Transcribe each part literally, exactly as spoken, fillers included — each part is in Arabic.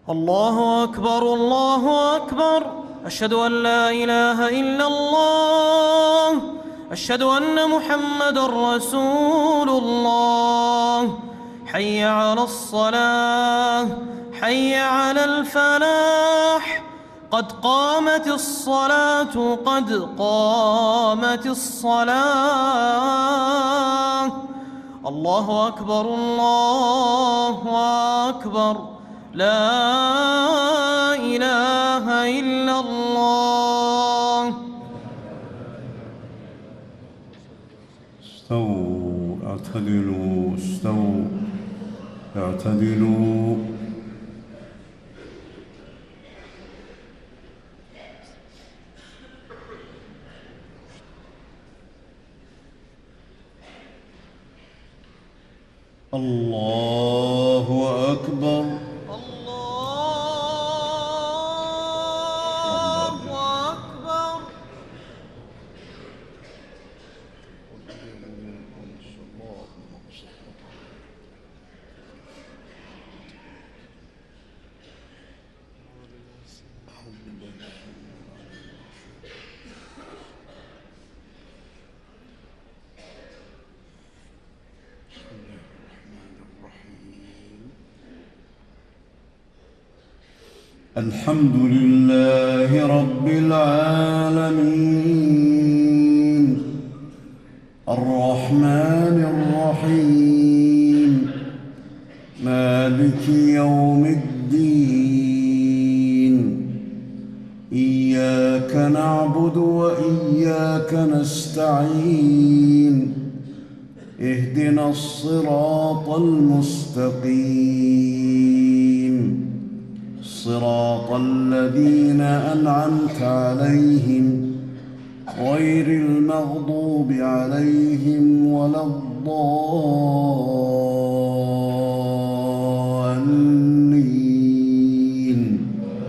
الله أكبر الله أكبر. أشهد أن لا إله إلا الله. أشهد أن محمدًا رسول الله. حي على الصلاة، حي على الفلاح. قد قامت الصلاة، قد قامت الصلاة. الله أكبر الله أكبر. لا إله إلا الله. استووا اعتدلوا استووا اعتدلوا. الله أكبر. الله أكبر. الحمد لله رب العالمين الرحمن الرحيم مالك يوم الدين. إياك نعبد وإياك نستعين. اهدنا الصراط المستقيم صراط الذين أنعمت عليهم غير المغضوب عليهم ولا الضالين.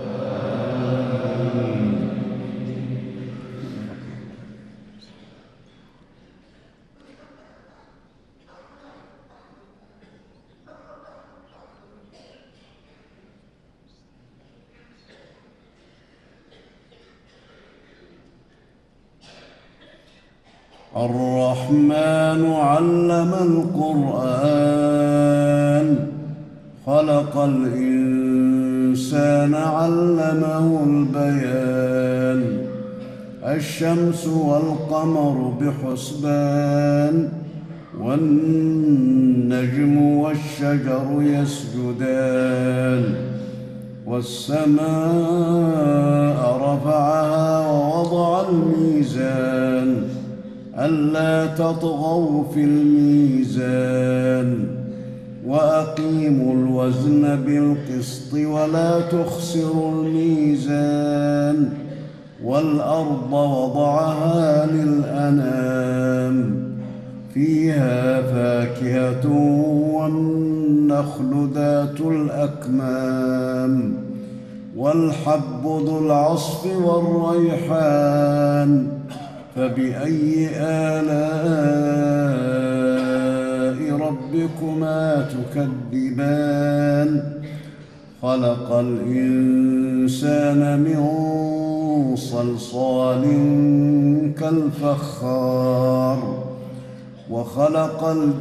الرحمن علم القرآن خلق الإنسان علمه البيان. الشمس والقمر بحسبان والنجم والشجر يسجدان. والسماء رفعها ووضع الميزان ألا تطغوا في الميزان وأقيموا الوزن بالقسط ولا تخسروا الميزان. والأرض وضعها للأنام فيها فاكهة والنخل ذات الأكمام والحب ذو العصف والريحان. فبأي آلاء ربكما تكذبان؟ خلق الإنسان من صلصال كالفخار وخلق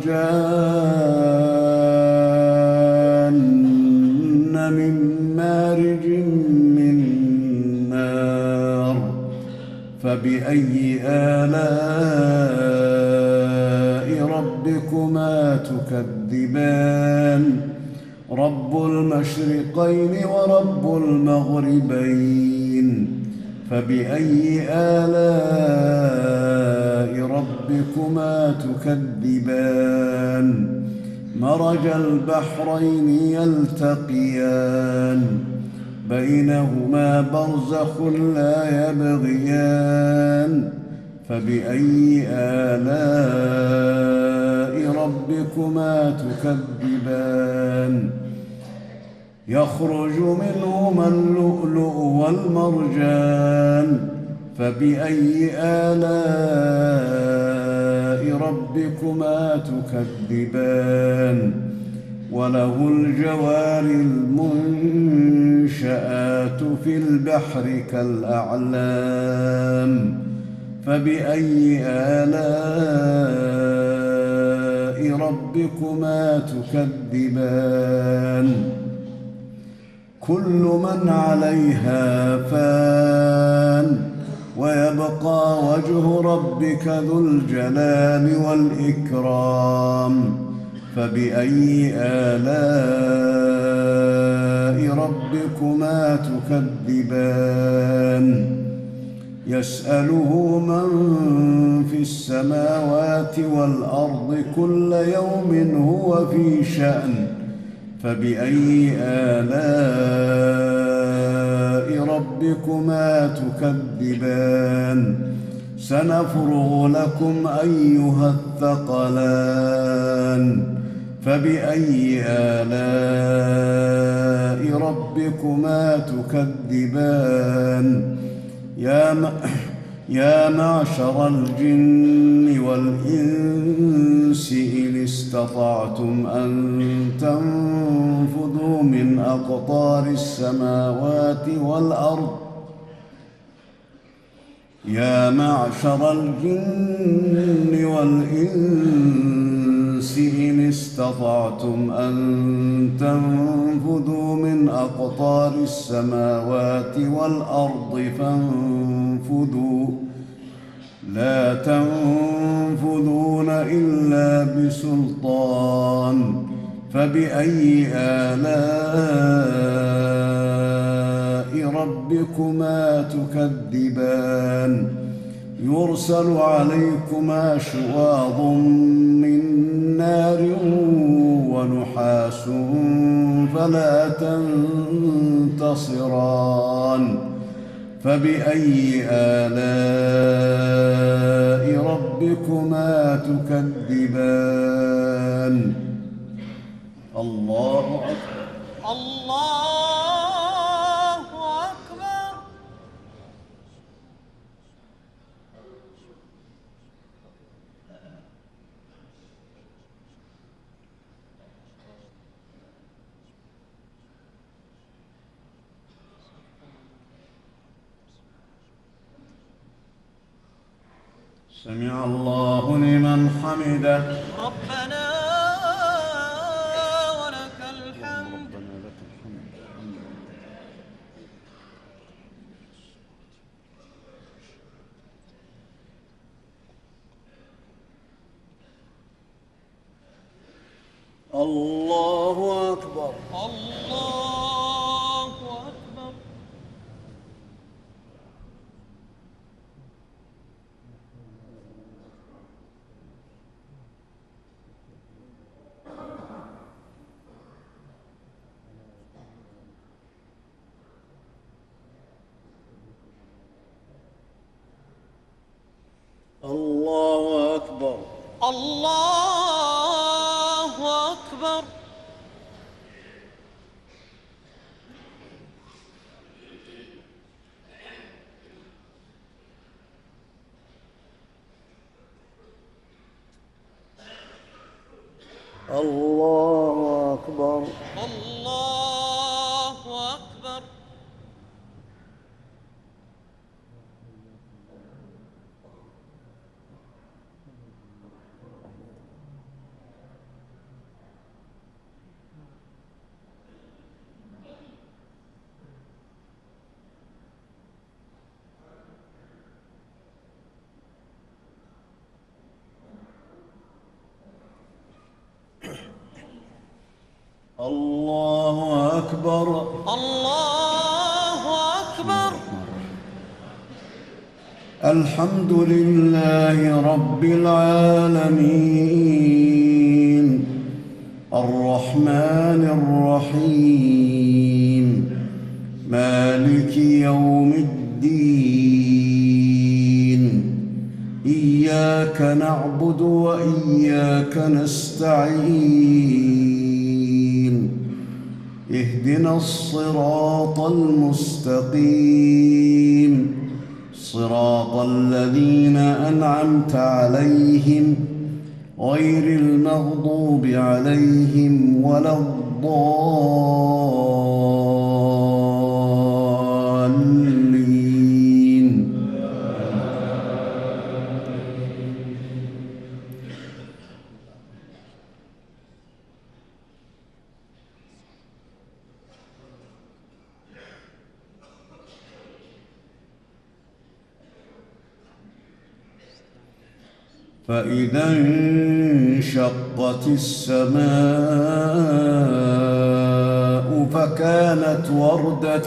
الجان من مارج من نار. فبأي آلاء ربكما تكذبان؟ رب المشرقين ورب المغربين. فبأي آلاء ربكما تكذبان؟ مرج البحرين يلتقيان بينهما برزخ لا يبغيان. فبأي آلاء ربكما تكذبان؟ يخرج منهما اللؤلؤ والمرجان. فبأي آلاء ربكما تكذبان؟ وله الجوار المنشآت المنشآت في البحر كالأعلام فبأي آلاء ربكما تكذبان كل من عليها فان ويبقى وجه ربك ذو الجلال والإكرام فبأي آلاء ربكما تكذبان يسأله من في السماوات والأرض كل يوم هو في شأن فبأي آلاء ربكما تكذبان سنفرغ لكم أيها الثقلان فبأي آلاء ربكما تكذبان يا م... يا معشر الجن والإنس إن استطعتم أن تنفذوا من أقطار السماوات والأرض يا معشر الجن والإنس إن استطعتم أن تنفذوا من أقطار السماوات والأرض فانفذوا لا تنفذون إلا بسلطان فبأي آلاء ربكما تكذبان يرسل عليكما شواظ من نار ونحاس فلا تنتصران فبأي آلاء ربكما تكذبان الله أكبر الله أكبر. سمع الله لمن حمده ربنا ولك الحمد. الله أكبر الله أكبر. الله أكبر الله أكبر. الله أكبر الله أكبر. الله أكبر الله أكبر. الحمد لله رب العالمين الرحمن الرحيم مالك يوم الدين إياك نعبد وإياك نستعين اهدنا الصراط المستقيم صراط الذين أنعمت عليهم غير المغضوب عليهم ولا الضالين فإذا انشقت السماء فكانت وردة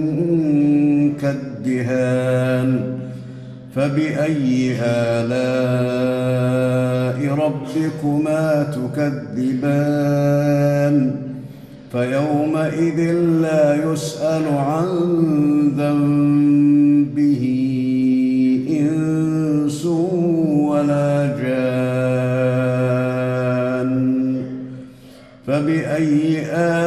كالدهان فبأي آلاء ربكما تكذبان فيومئذ لا يسأل عن ذنبه إنس ولا جان فبأي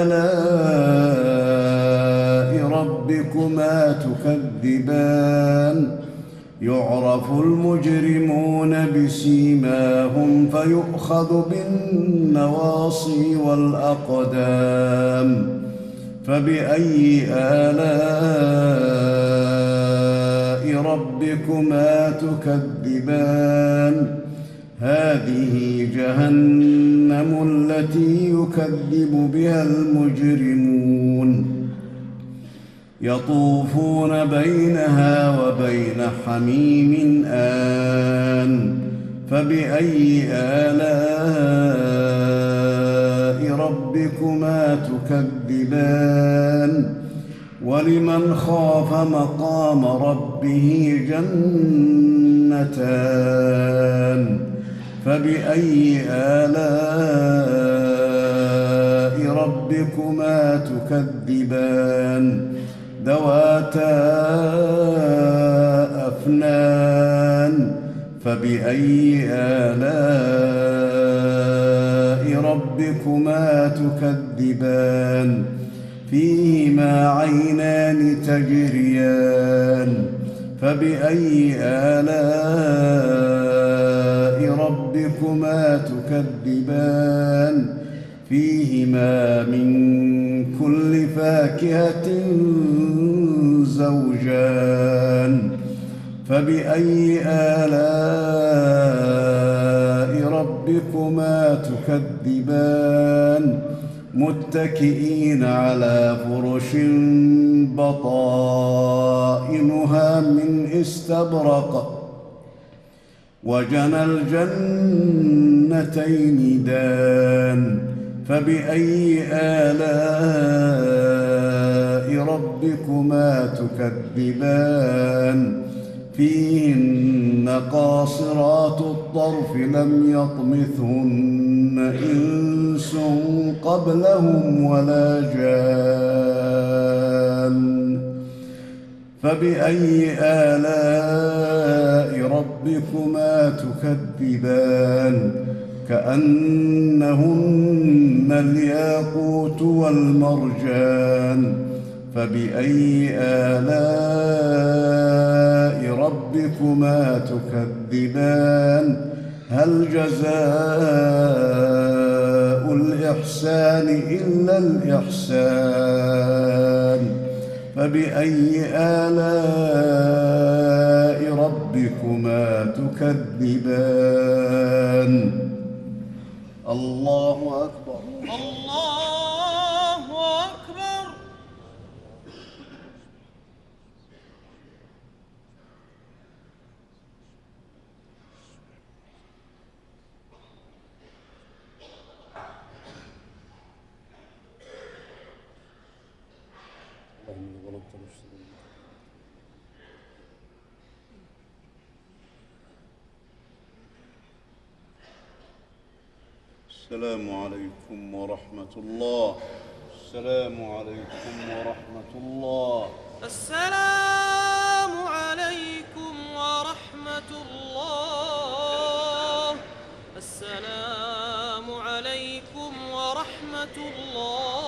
آلاء ربكما تكذبان يعرف المجرمون بسيماهم فيؤخذ بالنواصي والأقدام فبأي آلاء ربكما تكذبان هذه جهنم التي يكذب بها المجرمون يطوفون بينها وبين حميم آن فبأي آلاء ربكما تكذبان ولمن خاف مقام ربه جنتان فبأي آلاء ربكما تكذبان ذواتا أفنان فبأي آلاء ربكما تكذبان فيهما عينان تجريان فبأي آلاء ربكما تكذبان فيهما من كل فاكهة زوجان فبأي آلاء ربكما تكذبان متكئين على فرش بطائنها من استبرق وجنى الجنتين دان فبأي آلاء ربكما تكذبان فيهن قاصرات الطرف لم يطمثهن إنس قبلهم ولا جان فبأي آلاء ربكما تكذبان كأنهن الياقوت والمرجان فبأي آلاء ربكما تكذبان هل جزاء الإحسان إلا الإحسان فبأي آلاء ربكما تكذبان الله أكبر الله أكبر. السلام عليكم ورحمة الله. السلام عليكم ورحمة الله. السلام عليكم ورحمة الله. السلام عليكم ورحمة الله.